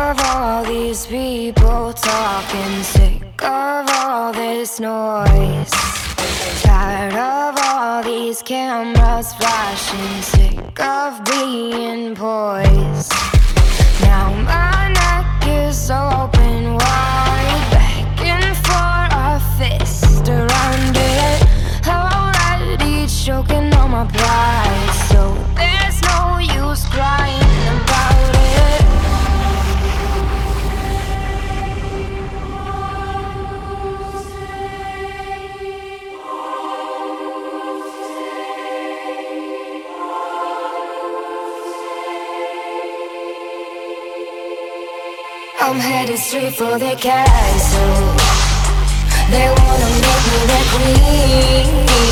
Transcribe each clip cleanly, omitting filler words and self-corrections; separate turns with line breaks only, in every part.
of all these people talking, sick of all this noise, tired of all these cameras flashing, sick of being poised. Now my neck is open wide, begging for a fist around it, already choking on my pride, so there's no use crying about it. I'm headed straight for the castle. They wanna make me their queen.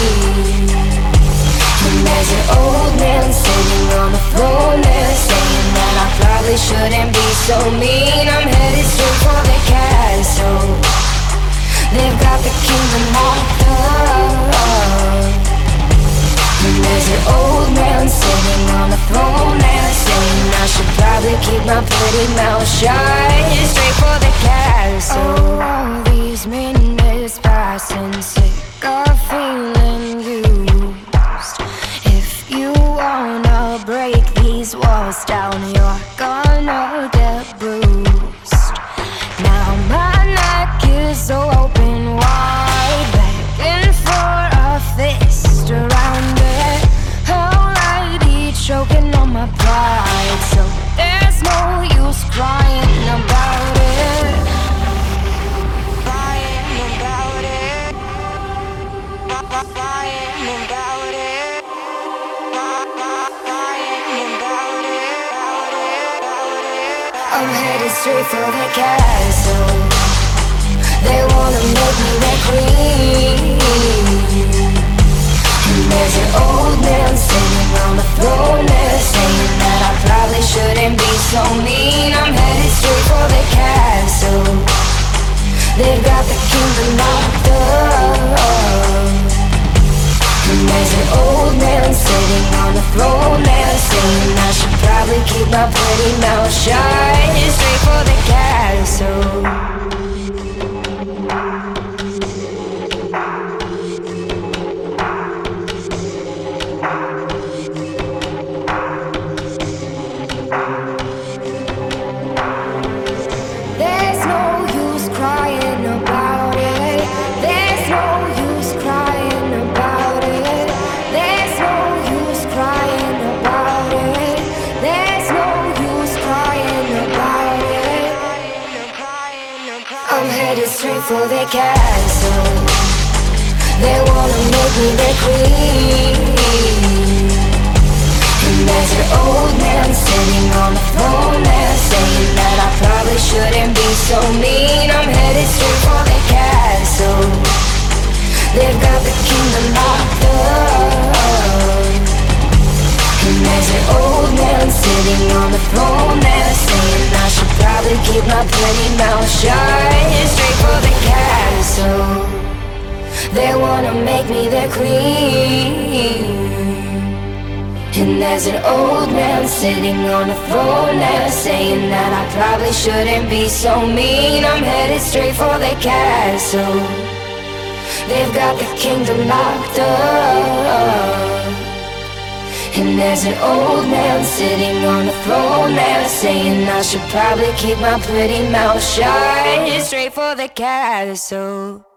And there's an old man sitting on the throne there, saying that I probably shouldn't be so mean. I'm headed straight for the castle. They've got the kingdom locked up. And there's an old man sitting on the throne there, saying I should probably keep my pretty mouth shut. Straight for the castle. Oh, all these minutes passing, sick of feeling used. If you wanna break these walls down, you're gonna get bruised. Now my neck is open wide, begging for a fist around it, already choking on my pride, so there's no use crying about it. Crying about it. Crying about it. Crying about it. I'm headed straight for the castle. They wanna make me their queen. And there's an old man sitting on the throne there, saying that I probably shouldn't be so mean. I'm headed straight for the castle. They've got the kingdom locked up. And there's an old man sitting on the throne there, saying I should probably keep my pretty mouth shut. Straight for the castle. Straight for the castle. They wanna make me their queen. And there's an old man sitting on the throne there, saying that I probably shouldn't be so mean. I'm headed straight for the castle. They've got the kingdom locked up. And there's an old man sitting on the throne there, saying I should probably keep my pretty mouth shut. Straight for the castle. They wanna make me their queen. And there's an old man sitting on the throne there, saying that I probably shouldn't be so mean. I'm headed straight for the castle. They've got the kingdom locked up. And there's an old man sitting on the throne there, saying I should probably keep my pretty mouth shut. Straight for the castle.